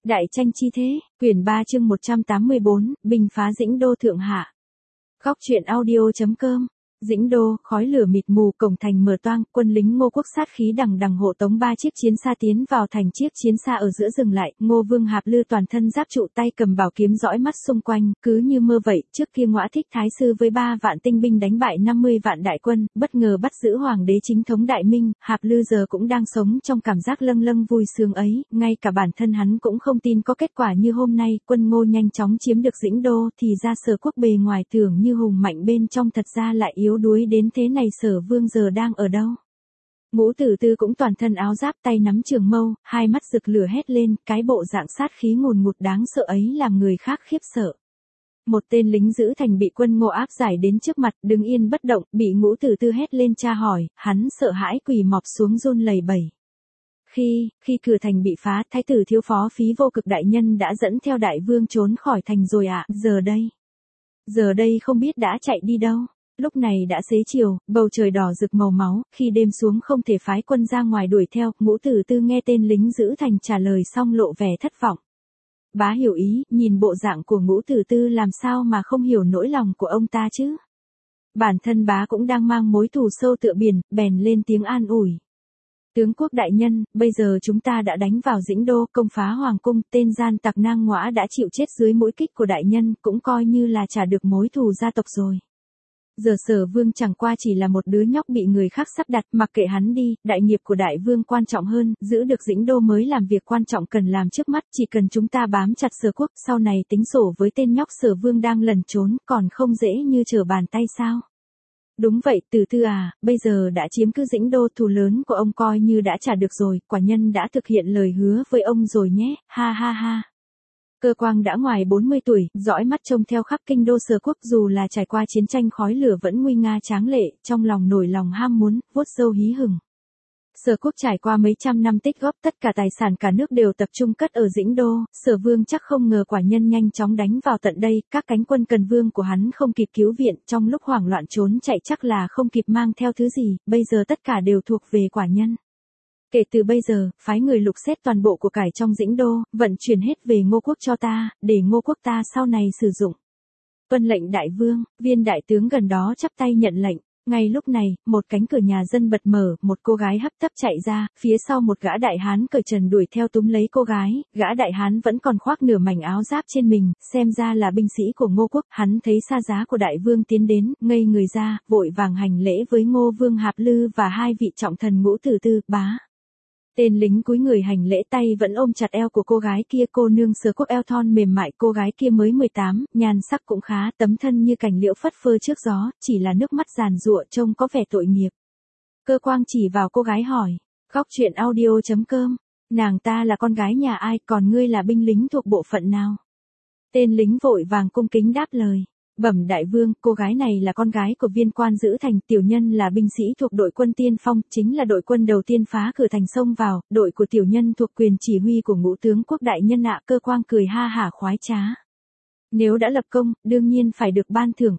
Đại tranh chi thế, quyển 3 chương 184, binh phá Dĩnh Đô Thượng Hạ. Góc truyện audio.com. Dĩnh Đô, khói lửa mịt mù, cổng thành mở toang, quân lính Ngô Quốc sát khí đằng đằng hộ tống 3 chiếc chiến xa tiến vào thành, chiếc chiến xa ở giữa dừng lại, Ngô Vương Hạp Lư toàn thân giáp trụ, tay cầm bảo kiếm dõi mắt xung quanh, cứ như mơ vậy, trước kia Ngõa Thích Thái sư với 3 vạn tinh binh đánh bại 50 vạn đại quân, bất ngờ bắt giữ hoàng đế chính thống Đại Minh, Hạp Lư giờ cũng đang sống trong cảm giác lâng lâng vui sướng ấy, ngay cả bản thân hắn cũng không tin có kết quả như hôm nay, quân Ngô nhanh chóng chiếm được Dĩnh Đô, thì ra Sở quốc bề ngoài tưởng như hùng mạnh bên trong thật ra lại yếu đuối đến thế này. Sở Vương giờ đang ở đâu? Ngũ Tử Tư cũng toàn thân áo giáp, tay nắm trường mâu, hai mắt rực lửa hét lên, cái bộ dạng sát khí ngùn ngụt đáng sợ ấy làm người khác khiếp sợ. Một tên lính giữ thành bị quân Ngô áp giải đến trước mặt, đứng yên bất động, bị Ngũ Tử Tư hét lên tra hỏi, hắn sợ hãi quỳ mọp xuống run lẩy bẩy. Khi cửa thành bị phá, thái tử thiếu phó Phí Vô Cực đại nhân đã dẫn theo đại vương trốn khỏi thành rồi ạ, giờ đây không biết đã chạy đi đâu. Lúc này đã xế chiều, bầu trời đỏ rực màu máu, khi đêm xuống không thể phái quân ra ngoài đuổi theo, Ngũ Tử Tư nghe tên lính giữ thành trả lời xong lộ vẻ thất vọng. Bá hiểu ý, nhìn bộ dạng của Ngũ Tử Tư làm sao mà không hiểu nỗi lòng của ông ta chứ. Bản thân bá cũng đang mang mối thù sâu tựa biển, bèn lên tiếng an ủi. Tướng quốc đại nhân, bây giờ chúng ta đã đánh vào Dĩnh Đô, công phá hoàng cung, tên gian tặc Nang Ngõa đã chịu chết dưới mũi kích của đại nhân, cũng coi như là trả được mối thù gia tộc rồi. Giờ Sở Vương chẳng qua chỉ là một đứa nhóc bị người khác sắp đặt, mặc kệ hắn đi, đại nghiệp của đại vương quan trọng hơn, giữ được Dĩnh Đô mới làm việc quan trọng cần làm trước mắt, chỉ cần chúng ta bám chặt Sở quốc, sau này tính sổ với tên nhóc Sở Vương đang lẩn trốn, còn không dễ như trở bàn tay sao? Đúng vậy, Tử Tư à, bây giờ đã chiếm cứ Dĩnh Đô, thù lớn của ông coi như đã trả được rồi, quả nhân đã thực hiện lời hứa với ông rồi nhé, ha ha ha. Cơ Quang đã ngoài 40 tuổi, dõi mắt trông theo khắp kinh đô Sở quốc, dù là trải qua chiến tranh khói lửa vẫn nguy nga tráng lệ, trong lòng nổi lòng ham muốn, vuốt râu hí hửng. Sở quốc trải qua mấy trăm năm tích góp, tất cả tài sản cả nước đều tập trung cất ở Dĩnh Đô, Sở Vương chắc không ngờ quả nhân nhanh chóng đánh vào tận đây, các cánh quân cần vương của hắn không kịp cứu viện, trong lúc hoảng loạn trốn chạy chắc là không kịp mang theo thứ gì, bây giờ tất cả đều thuộc về quả nhân. Kể từ bây giờ, phái người lục xét toàn bộ của cải trong Dĩnh Đô, vận chuyển hết về Ngô quốc cho ta, để Ngô quốc ta sau này sử dụng. Tuân lệnh đại vương, viên đại tướng gần đó chắp tay nhận lệnh. Ngay lúc này, một cánh cửa nhà dân bật mở, một cô gái hấp tấp chạy ra, phía sau một gã đại hán cởi trần đuổi theo túm lấy cô gái, gã đại hán vẫn còn khoác nửa mảnh áo giáp trên mình, xem ra là binh sĩ của Ngô quốc, hắn thấy xa giá của đại vương tiến đến, ngây người ra, vội vàng hành lễ với Ngô Vương Hạp Lư và hai vị trọng thần Ngũ Tử Tư, bá. Tên lính cúi người hành lễ, tay vẫn ôm chặt eo của cô gái kia, cô nương Sở quốc eo thon mềm mại, cô gái kia mới 18, nhan sắc cũng khá, tấm thân như cành liễu phất phơ trước gió, chỉ là nước mắt giàn giụa trông có vẻ tội nghiệp. Cơ Quang chỉ vào cô gái hỏi, góc truyện audio.com, nàng ta là con gái nhà ai, còn ngươi là binh lính thuộc bộ phận nào? Tên lính vội vàng cung kính đáp lời. Bẩm đại vương, cô gái này là con gái của viên quan giữ thành, tiểu nhân là binh sĩ thuộc đội quân tiên phong, chính là đội quân đầu tiên phá cửa thành xông vào, đội của tiểu nhân thuộc quyền chỉ huy của Ngũ tướng quốc đại nhân ạ. Cơ Quang cười ha hả khoái trá. Nếu đã lập công, đương nhiên phải được ban thưởng,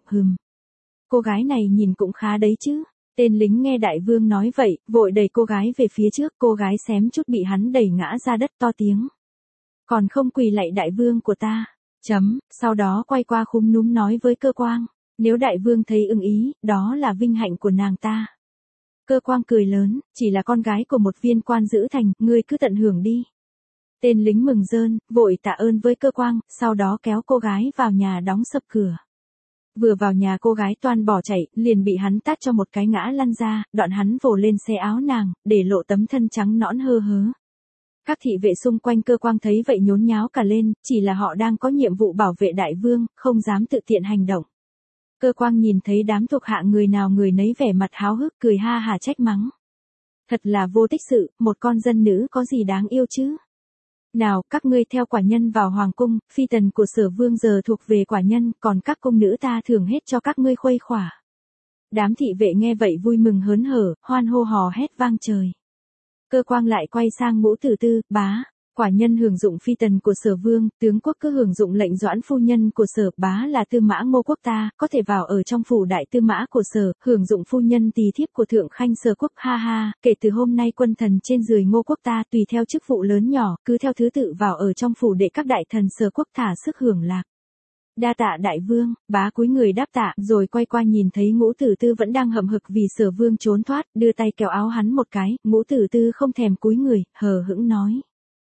Cô gái này nhìn cũng khá đấy chứ. Tên lính nghe đại vương nói vậy, vội đẩy cô gái về phía trước, cô gái xém chút bị hắn đẩy ngã ra đất, to tiếng. Còn không quỳ lạy đại vương của ta. Sau đó quay qua khúm núm nói với Cơ Quang, nếu đại vương thấy ưng ý, đó là vinh hạnh của nàng ta. Cơ Quang cười lớn, chỉ là con gái của một viên quan giữ thành, ngươi cứ tận hưởng đi. Tên lính mừng rơn, vội tạ ơn với Cơ Quang, sau đó kéo cô gái vào nhà đóng sập cửa. Vừa vào nhà cô gái toan bỏ chạy, liền bị hắn tát cho một cái ngã lăn ra, đoạn hắn vồ lên xé áo nàng, để lộ tấm thân trắng nõn hơ hớ. Các thị vệ xung quanh Cơ Quang thấy vậy nhốn nháo cả lên, chỉ là họ đang có nhiệm vụ bảo vệ đại vương, không dám tự tiện hành động. Cơ Quang nhìn thấy đám thuộc hạ người nào người nấy vẻ mặt háo hức, cười ha hả trách mắng. Thật là vô tích sự, một con dân nữ có gì đáng yêu chứ? Nào, các ngươi theo quả nhân vào hoàng cung, phi tần của Sở Vương giờ thuộc về quả nhân, còn các cung nữ ta thưởng hết cho các ngươi khuây khỏa. Đám thị vệ nghe vậy vui mừng hớn hở, hoan hô hò hét vang trời. Cơ Quang lại quay sang Ngũ Tử Tư, bá, Quả nhân hưởng dụng phi tần của Sở Vương, tướng quốc cứ hưởng dụng lệnh doãn phu nhân của Sở Bá là Tư Mã Ngô Quốc ta, có thể vào ở trong phủ đại tư mã của Sở, hưởng dụng phu nhân tỳ thiếp của thượng khanh Sở Quốc, ha ha, kể từ hôm nay quân thần trên dưới Ngô Quốc ta tùy theo chức vụ lớn nhỏ, cứ theo thứ tự vào ở trong phủ để các đại thần Sở Quốc thả sức hưởng lạc. Đa tạ đại vương, Bá cúi người đáp tạ, rồi quay qua nhìn thấy Ngũ Tử Tư vẫn đang hậm hực vì Sở Vương trốn thoát, đưa tay kéo áo hắn một cái, Ngũ Tử Tư không thèm cúi người, hờ hững nói.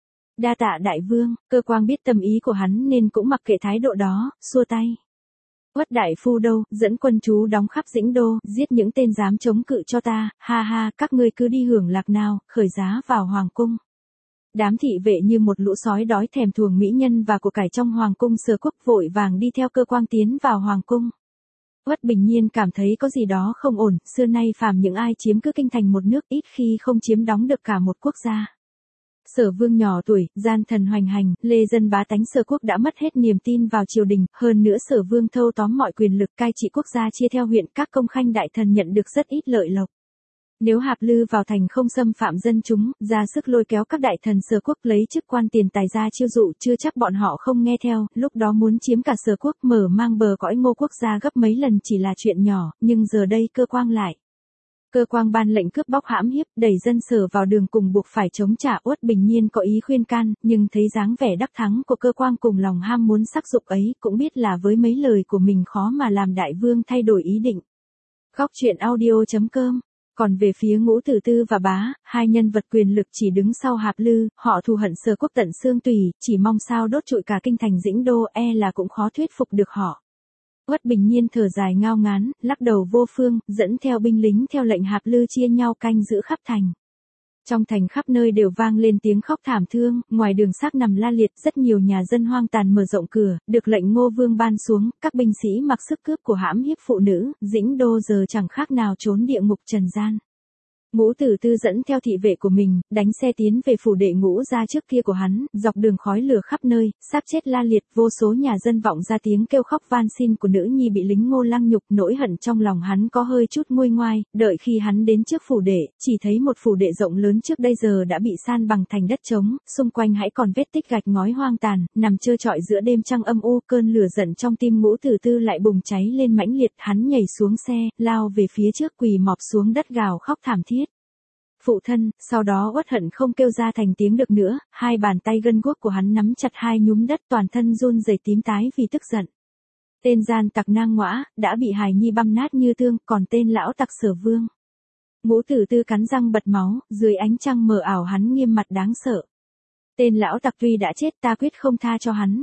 Đa tạ đại vương, Cơ Quang biết tâm ý của hắn nên cũng mặc kệ thái độ đó, xua tay. Uất đại phu đâu, dẫn quân chú đóng khắp Dĩnh Đô, giết những tên dám chống cự cho ta, ha ha, các ngươi cứ đi hưởng lạc nào, khởi giá vào hoàng cung. Đám thị vệ như một lũ sói đói thèm thuồng mỹ nhân và của cải trong hoàng cung Sở Quốc vội vàng đi theo Cơ Quang tiến vào hoàng cung. Uất Bình Nhiên cảm thấy có gì đó không ổn, xưa nay phàm những ai chiếm cứ kinh thành một nước ít khi không chiếm đóng được cả một quốc gia. Sở Vương nhỏ tuổi, gian thần hoành hành, lê dân bá tánh Sở Quốc đã mất hết niềm tin vào triều đình, hơn nữa Sở Vương thâu tóm mọi quyền lực cai trị quốc gia chia theo huyện, các công khanh đại thần nhận được rất ít lợi lộc. Nếu Hạp Lư vào thành không xâm phạm dân chúng, ra sức lôi kéo các đại thần Sở Quốc lấy chức quan tiền tài ra chiêu dụ, chưa chắc bọn họ không nghe theo, lúc đó muốn chiếm cả Sở Quốc mở mang bờ cõi Ngô Quốc gia gấp mấy lần chỉ là chuyện nhỏ, nhưng giờ đây Cơ Quang lại. Cơ Quang ban lệnh cướp bóc hãm hiếp, đẩy dân Sở vào đường cùng buộc phải chống trả. Uất Bình Nhiên có ý khuyên can, nhưng thấy dáng vẻ đắc thắng của Cơ Quang cùng lòng ham muốn sắc dục ấy, cũng biết là với mấy lời của mình khó mà làm đại vương thay đổi ý định. Góc truyện audio.com. Còn về phía Ngũ Tử Tư và Bá, hai nhân vật quyền lực chỉ đứng sau Hạp Lư, họ thù hận Sở Quốc tận xương tủy, chỉ mong sao đốt trụi cả kinh thành Dĩnh Đô, là cũng khó thuyết phục được họ. Uất Bình Nhiên thở dài ngao ngán, lắc đầu vô phương, dẫn theo binh lính theo lệnh Hạp Lư chia nhau canh giữ khắp thành. Trong thành khắp nơi đều vang lên tiếng khóc thảm thương, ngoài đường xác nằm la liệt, rất nhiều nhà dân hoang tàn mở rộng cửa, được lệnh Ngô Vương ban xuống, các binh sĩ mặc sức cướp của hãm hiếp phụ nữ, Dĩnh Đô giờ chẳng khác nào trốn địa ngục trần gian. Ngũ Tử Tư dẫn theo thị vệ của mình, đánh xe tiến về phủ đệ Ngũ gia trước kia của hắn, dọc đường khói lửa khắp nơi, xác chết la liệt, vô số nhà dân vọng ra tiếng kêu khóc van xin của nữ nhi bị lính Ngô lăng nhục, nỗi hận trong lòng hắn có hơi chút nguôi ngoai, đợi khi hắn đến trước phủ đệ, chỉ thấy một phủ đệ rộng lớn trước đây giờ đã bị san bằng thành đất trống, xung quanh hãy còn vết tích gạch ngói hoang tàn, nằm trơ trọi giữa đêm trăng âm u, cơn lửa giận trong tim Ngũ Tử Tư lại bùng cháy lên mãnh liệt, hắn nhảy xuống xe, lao về phía trước quỳ mọp xuống đất gào khóc thảm thiết. Phụ thân, sau đó uất hận không kêu ra thành tiếng được nữa, hai bàn tay gân guốc của hắn nắm chặt hai nhúm đất toàn thân run rẩy tím tái vì tức giận. Tên gian tặc nang ngõa, đã bị hài nhi băm nát như tương, còn tên lão tặc Sở Vương. Ngũ Tử Tư cắn răng bật máu, dưới ánh trăng mờ ảo hắn nghiêm mặt đáng sợ. Tên lão tặc tuy đã chết ta quyết không tha cho hắn,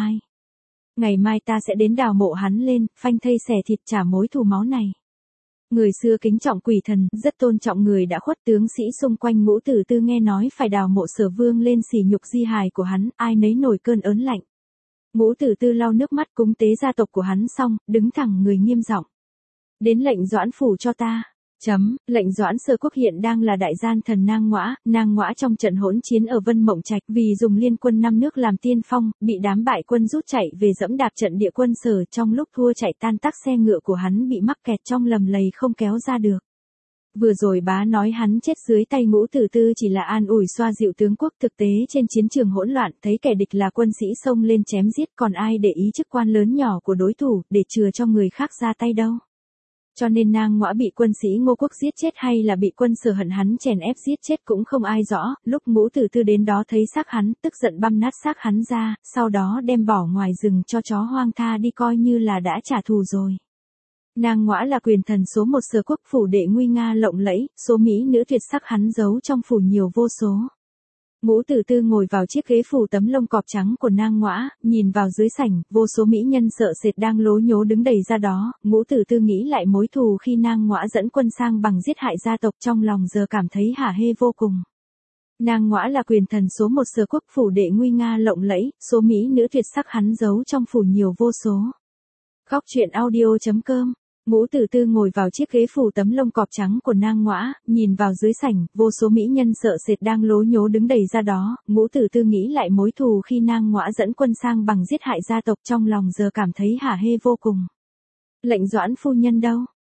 ngày mai ta sẽ đến đào mộ hắn lên, phanh thây xẻ thịt trả mối thù máu này. Người xưa kính trọng quỷ thần, rất tôn trọng người đã khuất, tướng sĩ xung quanh Ngũ Tử Tư nghe nói phải đào mộ Sở Vương lên sỉ nhục di hài của hắn, ai nấy nổi cơn ớn lạnh. Ngũ Tử Tư lau nước mắt cúng tế gia tộc của hắn xong, đứng thẳng người nghiêm giọng. Đến lệnh doãn phủ cho ta. Lệnh doãn Sở Quốc hiện đang là đại gian thần nang ngõa trong trận hỗn chiến ở Vân Mộng Trạch vì dùng liên quân 5 nước làm tiên phong, bị đám bại quân rút chạy về dẫm đạp trận địa quân Sở, trong lúc thua chạy tan tác xe ngựa của hắn bị mắc kẹt trong lầm lầy không kéo ra được. Vừa rồi Bá nói hắn chết dưới tay Ngũ Tử Tư chỉ là an ủi xoa dịu tướng quốc, thực tế trên chiến trường hỗn loạn thấy kẻ địch là quân sĩ xông lên chém giết, còn ai để ý chức quan lớn nhỏ của đối thủ để chừa cho người khác ra tay đâu. Cho nên nang ngõa bị quân sĩ Ngô Quốc giết chết hay là bị quân Sở hận hắn chèn ép giết chết cũng không ai rõ, lúc Ngũ Tử Tư đến đó thấy xác hắn, tức giận băm nát xác hắn ra, sau đó đem bỏ ngoài rừng cho chó hoang tha đi coi như là đã trả thù rồi. Nang ngõa là quyền thần số 1 Sở Quốc, phủ đệ nguy nga lộng lẫy, số mỹ nữ tuyệt sắc hắn giấu trong phủ nhiều vô số. Ngũ Tử Tư ngồi vào chiếc ghế phủ tấm lông cọp trắng của nang ngõa, nhìn vào dưới sảnh, vô số mỹ nhân sợ sệt đang lố nhố đứng đầy ra đó, Ngũ Tử Tư nghĩ lại mối thù khi nang ngõa dẫn quân sang bằng giết hại gia tộc, trong lòng giờ cảm thấy hả hê vô cùng. Nang ngõa là quyền thần số 1 Sở Quốc, phủ đệ nguy nga lộng lẫy, số mỹ nữ tuyệt sắc hắn giấu trong phủ nhiều vô số. Góc truyện audio.com. Ngũ Tử Tư ngồi vào chiếc ghế phủ tấm lông cọp trắng của nang ngõa, nhìn vào dưới sảnh, vô số mỹ nhân sợ sệt đang lố nhố đứng đầy ra đó, Ngũ Tử Tư nghĩ lại mối thù khi nang ngõa dẫn quân sang bằng giết hại gia tộc, trong lòng giờ cảm thấy hả hê vô cùng. Lệnh doãn phu nhân đâu?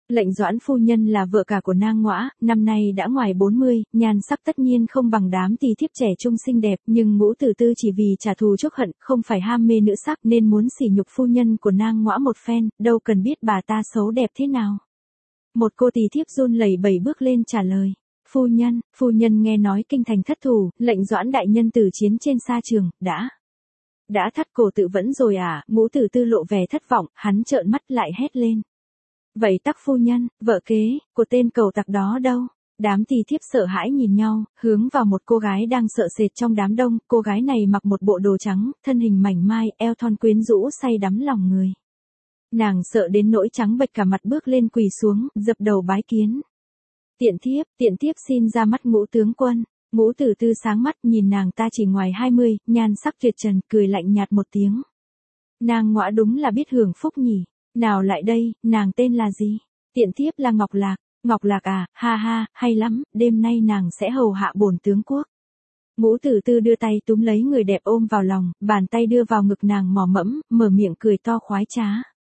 Lệnh Doãn phu nhân là vợ cả của nang ngõa, năm nay đã ngoài 40, nhan sắc tất nhiên không bằng đám tỳ thiếp trẻ trung xinh đẹp, nhưng Ngũ Tử Tư chỉ vì trả thù chuốc hận, không phải ham mê nữ sắc nên muốn sỉ nhục phu nhân của nang ngõa một phen, đâu cần biết bà ta xấu đẹp thế nào. Một cô tỳ thiếp run lẩy bẩy bước lên trả lời. Phu nhân nghe nói kinh thành thất thủ, lệnh Doãn đại nhân tử chiến trên sa trường, đã thắt cổ tự vẫn rồi à? Ngũ Tử Tư lộ vẻ thất vọng, hắn trợn mắt lại hét lên. Vậy tắc phu nhân, vợ kế, của tên cầu tặc đó đâu? Đám tỳ thiếp sợ hãi nhìn nhau, hướng vào một cô gái đang sợ sệt trong đám đông, cô gái này mặc một bộ đồ trắng, thân hình mảnh mai, eo thon quyến rũ say đắm lòng người. Nàng sợ đến nỗi trắng bệch cả mặt bước lên quỳ xuống, dập đầu bái kiến. Tiện thiếp xin ra mắt Ngũ tướng quân. Ngũ Tử Tư sáng mắt nhìn nàng ta chỉ ngoài 20, nhan sắc tuyệt trần, cười lạnh nhạt một tiếng. Nàng ngõa đúng là biết hưởng phúc nhỉ. Nào lại đây, nàng tên là gì? Tiện thiếp là Ngọc Lạc. Ngọc Lạc à, ha ha, hay lắm, đêm nay nàng sẽ hầu hạ bổn tướng quốc. Ngũ Tử Tư đưa tay túm lấy người đẹp ôm vào lòng, bàn tay đưa vào ngực nàng mò mẫm, mở miệng cười to khoái trá.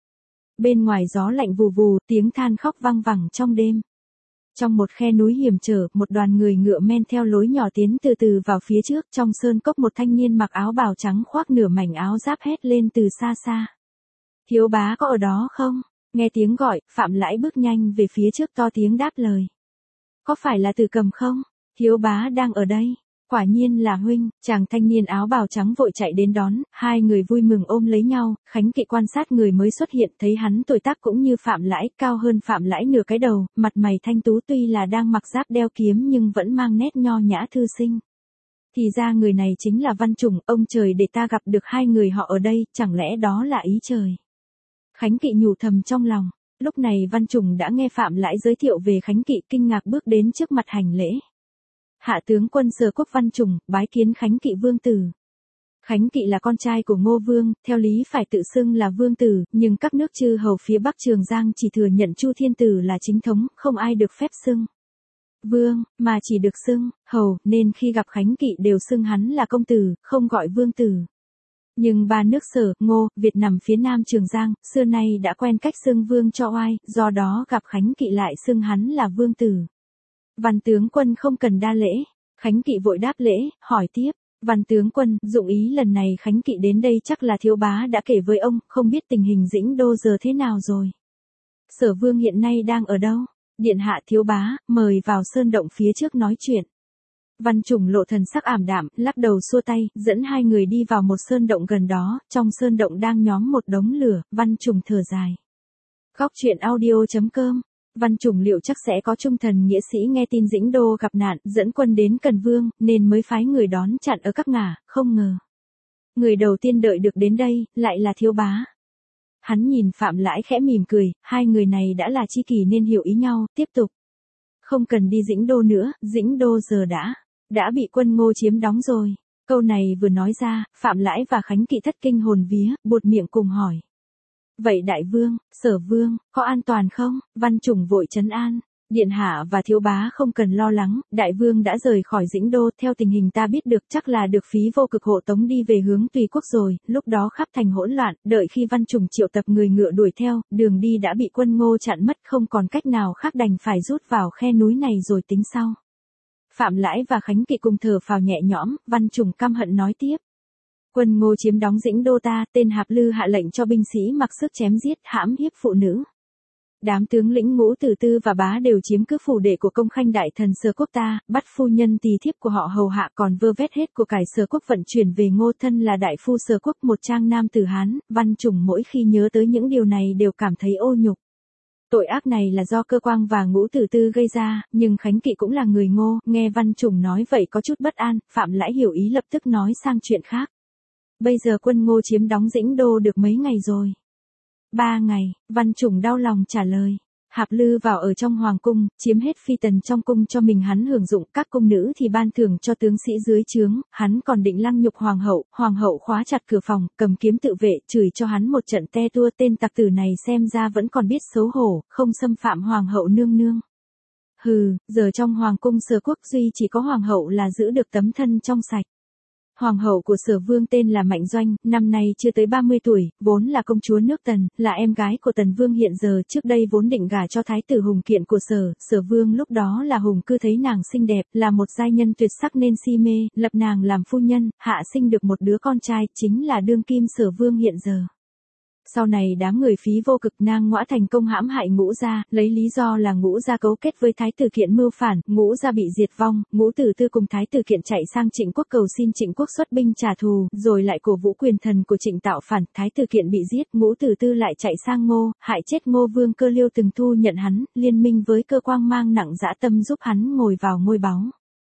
Bên ngoài gió lạnh vù vù, tiếng than khóc vang vẳng trong đêm. Trong một khe núi hiểm trở, một đoàn người ngựa men theo lối nhỏ tiến từ từ vào phía trước, trong sơn cốc một thanh niên mặc áo bào trắng khoác nửa mảnh áo giáp hét lên từ xa xa. Thiếu bá có ở đó không? Nghe tiếng gọi, Phạm Lãi bước nhanh về phía trước to tiếng đáp lời. Có phải là Từ Cầm không? Thiếu bá đang ở đây. Quả nhiên là huynh. Chàng thanh niên áo bào trắng vội chạy đến đón, hai người vui mừng ôm lấy nhau. Khánh Kỵ quan sát người mới xuất hiện, thấy hắn tuổi tác cũng như Phạm Lãi, cao hơn Phạm Lãi nửa cái đầu, mặt mày thanh tú, tuy là đang mặc giáp đeo kiếm nhưng vẫn mang nét nho nhã thư sinh. Thì ra người này chính là Văn Trùng, ông trời để ta gặp được hai người họ ở đây, chẳng lẽ đó là ý trời. Khánh Kỵ nhủ thầm trong lòng. Lúc này Văn Trùng đã nghe Phạm Lãi giới thiệu về Khánh Kỵ, kinh ngạc bước đến trước mặt hành lễ. Hạ tướng quân Sở Quốc Văn Trùng, bái kiến Khánh Kỵ vương tử. Khánh Kỵ là con trai của Ngô Vương, theo lý phải tự xưng là vương tử, nhưng các nước chư hầu phía Bắc Trường Giang chỉ thừa nhận Chu Thiên Tử là chính thống, không ai được phép xưng vương, mà chỉ được xưng hầu, nên khi gặp Khánh Kỵ đều xưng hắn là công tử, không gọi vương tử. Nhưng ba nước Sở, Ngô, Việt nằm phía nam Trường Giang, xưa nay đã quen cách xưng vương cho oai, do đó gặp Khánh Kỵ lại xưng hắn là vương tử. Văn tướng quân không cần đa lễ. Khánh Kỵ vội đáp lễ, hỏi tiếp. Văn tướng quân, dụng ý lần này Khánh Kỵ đến đây chắc là thiếu bá đã kể với ông, không biết tình hình Dĩnh Đô giờ thế nào rồi. Sở vương hiện nay đang ở đâu? Điện hạ thiếu bá, mời vào sơn động phía trước nói chuyện. Văn Trùng lộ thần sắc ảm đạm, lắc đầu xua tay, dẫn hai người đi vào một sơn động gần đó, trong sơn động đang nhóm một đống lửa, Văn Trùng thở dài. Góc truyện audio.com. Văn Trùng liệu chắc sẽ có trung thần nghĩa sĩ nghe tin Dĩnh Đô gặp nạn, dẫn quân đến Cần Vương, nên mới phái người đón chặn ở các ngả, không ngờ. Người đầu tiên đợi được đến đây, lại là thiếu bá. Hắn nhìn Phạm Lãi khẽ mỉm cười, hai người này đã là tri kỷ nên hiểu ý nhau, tiếp tục. Không cần đi Dĩnh Đô nữa, Dĩnh Đô giờ đã bị quân Ngô chiếm đóng rồi. Câu này vừa nói ra, Phạm Lãi và Khánh Kỵ thất kinh hồn vía, buột miệng cùng hỏi. Vậy đại vương, Sở vương, có an toàn không? Văn Trùng vội trấn an. Điện hạ và thiếu bá không cần lo lắng, đại vương đã rời khỏi Dĩnh Đô, theo tình hình ta biết được chắc là được phí vô cực hộ tống đi về hướng Tùy Quốc rồi, lúc đó khắp thành hỗn loạn, đợi khi Văn Trùng triệu tập người ngựa đuổi theo, đường đi đã bị quân Ngô chặn mất, không còn cách nào khác đành phải rút vào khe núi này rồi tính sau. Phạm Lãi và Khánh Kỵ cùng thở phào nhẹ nhõm, Văn Trùng căm hận nói tiếp. Quân Ngô chiếm đóng Dĩnh Đô ta, tên Hạp Lư hạ lệnh cho binh sĩ mặc sức chém giết, hãm hiếp phụ nữ. Đám tướng lĩnh Ngũ Tử Tư và Bá đều chiếm cứ phủ đệ của công khanh đại thần Sở Quốc ta, bắt phu nhân tỳ thiếp của họ hầu hạ, còn vơ vét hết của cải Sở Quốc vận chuyển về Ngô, thân là đại phu Sở Quốc, một trang nam tử Hán. Văn Trùng mỗi khi nhớ tới những điều này đều cảm thấy ô nhục. Tội ác này là do Cơ Quang và Ngũ Tử Tư gây ra, nhưng Khánh Kỵ cũng là người Ngô, nghe Văn Trùng nói vậy có chút bất an, Phạm Lãi hiểu ý lập tức nói sang chuyện khác. Bây giờ quân Ngô chiếm đóng Dĩnh Đô được mấy ngày rồi? 3 ngày, Văn Trùng đau lòng trả lời. Hạp Lư vào ở trong hoàng cung, chiếm hết phi tần trong cung cho mình hắn hưởng dụng, các cung nữ thì ban thưởng cho tướng sĩ dưới trướng, hắn còn định lăng nhục hoàng hậu khóa chặt cửa phòng, cầm kiếm tự vệ, chửi cho hắn một trận te tua. Tên tặc tử này xem ra vẫn còn biết xấu hổ, không xâm phạm hoàng hậu nương nương. Hừ, giờ trong hoàng cung Sở Quốc duy chỉ có hoàng hậu là giữ được tấm thân trong sạch. Hoàng hậu của Sở Vương tên là Mạnh Doanh, năm nay chưa tới 30 tuổi, vốn là công chúa nước Tần, là em gái của Tần Vương hiện giờ, trước đây vốn định gả cho thái tử Hùng Kiện của Sở Vương lúc đó là Hùng Cư thấy nàng xinh đẹp, là một giai nhân tuyệt sắc nên si mê, lập nàng làm phu nhân, hạ sinh được một đứa con trai, chính là đương kim Sở Vương hiện giờ. Sau này đám người phí vô cực nang ngõa thành công hãm hại Ngũ gia, lấy lý do là Ngũ gia cấu kết với Thái tử Kiện mưu phản, Ngũ gia bị diệt vong, Ngũ tử tư cùng Thái tử Kiện chạy sang Trịnh quốc cầu xin Trịnh quốc xuất binh trả thù, rồi lại cổ vũ quyền thần của Trịnh tạo phản, Thái tử Kiện bị giết, Ngũ tử tư lại chạy sang Ngô, hại chết Ngô vương Cơ Liêu từng thu nhận hắn, liên minh với Cơ Quang mang nặng dã tâm giúp hắn ngồi vào ngôi báu.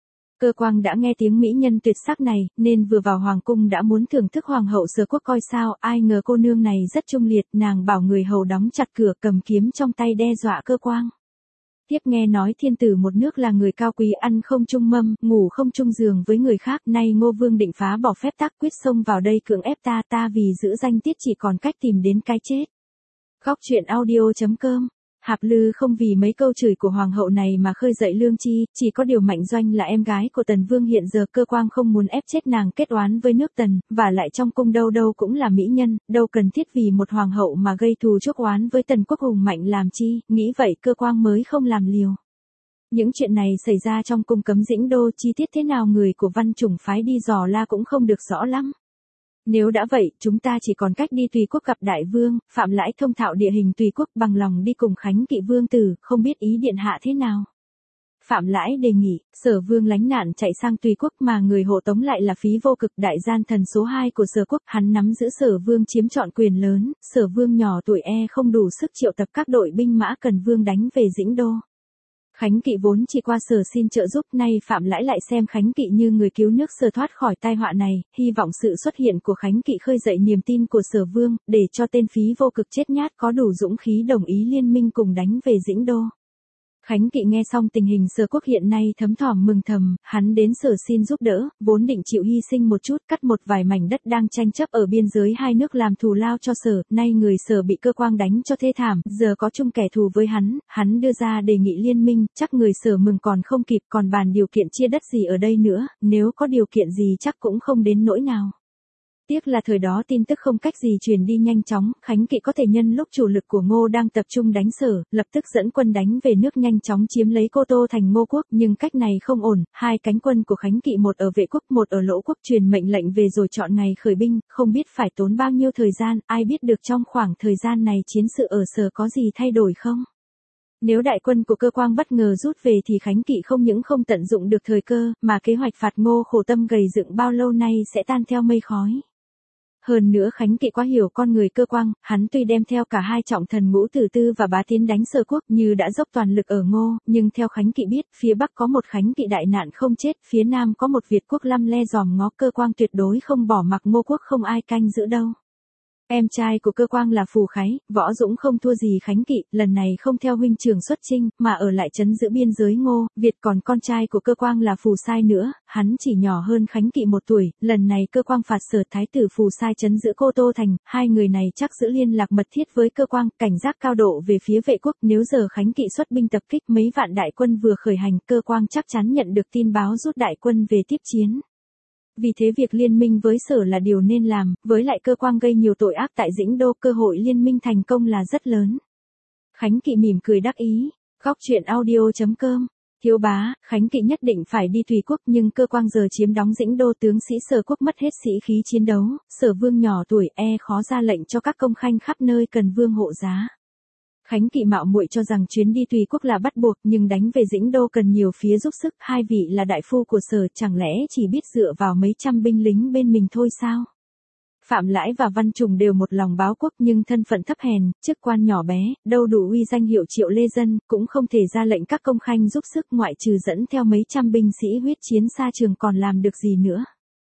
Cơ Quang đã nghe tiếng mỹ nhân tuyệt sắc này, nên vừa vào hoàng cung đã muốn thưởng thức hoàng hậu Sở quốc coi sao, ai ngờ cô nương này rất trung liệt, nàng bảo người hầu đóng chặt cửa, cầm kiếm trong tay đe dọa Cơ Quang. Tiếp nghe nói thiên tử một nước là người cao quý, ăn không chung mâm, ngủ không chung giường với người khác, nay Ngô vương định phá bỏ phép tắc, quyết xông vào đây cưỡng ép ta vì giữ danh tiết chỉ còn cách tìm đến cái chết. Khóc chuyện audio.com. Hạp Lư không vì mấy câu chửi của hoàng hậu này mà khơi dậy lương chi, chỉ có điều Mạnh Doanh là em gái của Tần Vương hiện giờ, Cơ Quang không muốn ép chết nàng kết oán với nước Tần, và lại trong cung đâu đâu cũng là mỹ nhân, đâu cần thiết vì một hoàng hậu mà gây thù chuốc oán với Tần quốc hùng mạnh làm chi, nghĩ vậy Cơ Quang mới không làm liều. Những chuyện này xảy ra trong cung cấm Dĩnh Đô, chi tiết thế nào người của Văn Chủng phái đi dò la cũng không được rõ lắm. Nếu đã vậy, chúng ta chỉ còn cách đi Tùy quốc gặp đại vương, Phạm Lãi thông thạo địa hình Tùy quốc, bằng lòng đi cùng Khánh Kỵ vương tử, không biết ý điện hạ thế nào. Phạm Lãi đề nghị, Sở Vương lánh nạn chạy sang Tùy quốc mà người hộ tống lại là Phí Vô Cực, đại gian thần số 2 của Sở quốc, hắn nắm giữ Sở Vương chiếm trọn quyền lớn, Sở Vương nhỏ tuổi không đủ sức triệu tập các đội binh mã cần vương đánh về Dĩnh Đô. Khánh Kỵ vốn chỉ qua Sở xin trợ giúp, nay Phạm Lãi lại xem Khánh Kỵ như người cứu nước Sở thoát khỏi tai họa này, hy vọng sự xuất hiện của Khánh Kỵ khơi dậy niềm tin của Sở Vương, để cho tên Phí Vô Cực chết nhát có đủ dũng khí đồng ý liên minh cùng đánh về Dĩnh Đô. Khánh Kỵ nghe xong tình hình Sở quốc hiện nay thấm thỏm mừng thầm, hắn đến Sở xin giúp đỡ, vốn định chịu hy sinh một chút, cắt một vài mảnh đất đang tranh chấp ở biên giới hai nước làm thù lao cho Sở, nay người Sở bị Cơ Quang đánh cho thê thảm, giờ có chung kẻ thù với hắn đưa ra đề nghị liên minh, chắc người Sở mừng còn không kịp, còn bàn điều kiện chia đất gì ở đây nữa, nếu có điều kiện gì chắc cũng không đến nỗi nào. Tiếc là thời đó tin tức không cách gì truyền đi nhanh chóng, Khánh Kỵ có thể nhân lúc chủ lực của Ngô đang tập trung đánh Sở, lập tức dẫn quân đánh về nước nhanh chóng chiếm lấy Cô Tô thành Ngô quốc, nhưng cách này không ổn, hai cánh quân của Khánh Kỵ một ở Vệ quốc, một ở Lỗ quốc truyền mệnh lệnh về rồi chọn ngày khởi binh, không biết phải tốn bao nhiêu thời gian, ai biết được trong khoảng thời gian này chiến sự ở Sở có gì thay đổi không? Nếu đại quân của Cơ Quang bất ngờ rút về thì Khánh Kỵ không những không tận dụng được thời cơ, mà kế hoạch phạt Ngô khổ tâm gầy dựng bao lâu nay sẽ tan theo mây khói. Hơn nữa Khánh Kỵ quá hiểu con người Cơ Quang, hắn tuy đem theo cả hai trọng thần Ngũ tử tư và Bá Tiến đánh Sở quốc như đã dốc toàn lực ở Ngô, nhưng theo Khánh Kỵ biết, phía Bắc có một Khánh Kỵ đại nạn không chết, phía Nam có một Việt quốc lăm le dòm ngó, Cơ Quang tuyệt đối không bỏ mặc Ngô quốc không ai canh giữ đâu. Em trai của Cơ Quang là Phù Khái, võ dũng không thua gì Khánh Kỵ, lần này không theo huynh trưởng xuất chinh, mà ở lại trấn giữ biên giới Ngô, Việt, còn con trai của Cơ Quang là Phù Sai nữa, hắn chỉ nhỏ hơn Khánh Kỵ 1 tuổi, lần này Cơ Quang phạt Sở thái tử Phù Sai trấn giữ Cô Tô thành, hai người này chắc giữ liên lạc mật thiết với Cơ Quang, cảnh giác cao độ về phía Vệ quốc, nếu giờ Khánh Kỵ xuất binh tập kích mấy vạn đại quân vừa khởi hành, Cơ Quang chắc chắn nhận được tin báo rút đại quân về tiếp chiến. Vì thế việc liên minh với Sở là điều nên làm, với lại Cơ Quang gây nhiều tội ác tại Dĩnh Đô, cơ hội liên minh thành công là rất lớn. Khánh Kỵ mỉm cười đắc ý. Khóc chuyện audio.com. Thiếu bá, Khánh Kỵ nhất định phải đi Tùy quốc, nhưng Cơ Quang giờ chiếm đóng Dĩnh Đô, tướng sĩ Sở quốc mất hết sĩ khí chiến đấu, Sở Vương nhỏ tuổi khó ra lệnh cho các công khanh khắp nơi cần vương hộ giá. Khánh Kỵ mạo muội cho rằng chuyến đi Tùy quốc là bắt buộc, nhưng đánh về Dĩnh Đô cần nhiều phía giúp sức, hai vị là đại phu của Sở, chẳng lẽ chỉ biết dựa vào mấy trăm binh lính bên mình thôi sao? Phạm Lãi và Văn Trùng đều một lòng báo quốc nhưng thân phận thấp hèn, chức quan nhỏ bé, đâu đủ uy danh hiệu triệu lê dân, cũng không thể ra lệnh các công khanh giúp sức, ngoại trừ dẫn theo mấy trăm binh sĩ huyết chiến xa trường còn làm được gì nữa.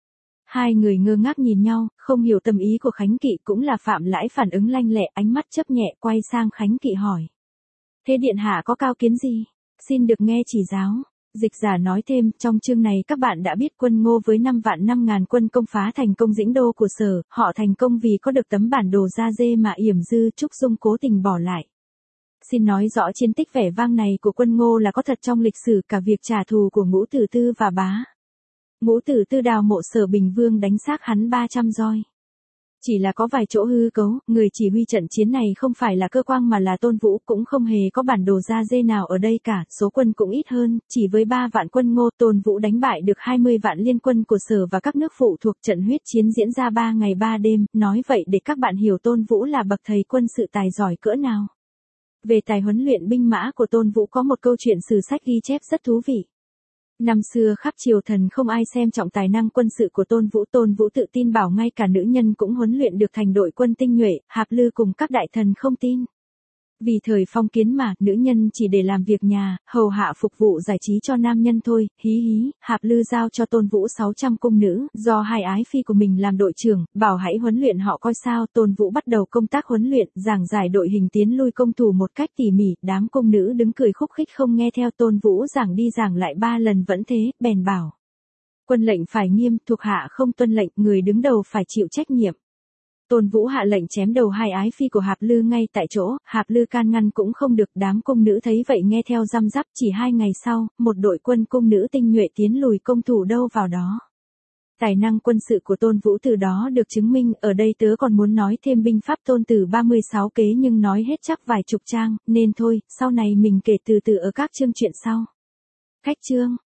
Hai người ngơ ngác nhìn nhau, không hiểu tâm ý của Khánh Kỵ, cũng là Phạm Lãi phản ứng lanh lẹ, ánh mắt chớp nhẹ quay sang Khánh Kỵ hỏi. Thế điện hạ có cao kiến gì? Xin được nghe chỉ giáo. Dịch giả nói thêm, trong chương này các bạn đã biết quân Ngô với 5.000 quân công phá thành công Dĩnh Đô của Sở, họ thành công vì có được tấm bản đồ da dê mà Yểm Dư Trúc Dung cố tình bỏ lại. Xin nói rõ chiến tích vẻ vang này của quân Ngô là có thật trong lịch sử, cả việc trả thù của Ngũ tử tư và Bá Ngũ tử tư đào mộ Sở Bình Vương đánh xác hắn 300 roi. Chỉ là có vài chỗ hư cấu, người chỉ huy trận chiến này không phải là Cơ Quang mà là Tôn Vũ, cũng không hề có bản đồ ra dê nào ở đây cả, số quân cũng ít hơn, chỉ với 3 vạn quân Ngô, Tôn Vũ đánh bại được 20 vạn liên quân của Sở và các nước phụ thuộc. Trận huyết chiến diễn ra 3 ngày 3 đêm, nói vậy để các bạn hiểu Tôn Vũ là bậc thầy quân sự tài giỏi cỡ nào. Về tài huấn luyện binh mã của Tôn Vũ có một câu chuyện sử sách ghi chép rất thú vị. Năm xưa khắp triều thần không ai xem trọng tài năng quân sự của Tôn Vũ tự tin bảo ngay cả nữ nhân cũng huấn luyện được thành đội quân tinh nhuệ, Hạp Lư cùng các đại thần không tin. Vì thời phong kiến mà, nữ nhân chỉ để làm việc nhà, hầu hạ phục vụ giải trí cho nam nhân thôi, hí hí, Hạp Lư giao cho Tôn Vũ 600 cung nữ, do hai ái phi của mình làm đội trưởng, bảo hãy huấn luyện họ coi sao. Tôn Vũ bắt đầu công tác huấn luyện, giảng giải đội hình tiến lui công thủ một cách tỉ mỉ, đám cung nữ đứng cười khúc khích không nghe theo. Tôn Vũ giảng đi giảng lại 3 lần vẫn thế, bèn bảo. Quân lệnh phải nghiêm, thuộc hạ không tuân lệnh, người đứng đầu phải chịu trách nhiệm. Tôn Vũ hạ lệnh chém đầu hai ái phi của Hạp Lư ngay tại chỗ, Hạp Lư can ngăn cũng không được, đám cung nữ thấy vậy nghe theo răm rắp. Chỉ 2 ngày sau, một đội quân cung nữ tinh nhuệ tiến lùi công thủ đâu vào đó. Tài năng quân sự của Tôn Vũ từ đó được chứng minh. Ở đây tớ còn muốn nói thêm binh pháp Tôn Tử 36 kế nhưng nói hết chắc vài chục trang, nên thôi, sau này mình kể từ từ ở các chương truyện sau. Cách chương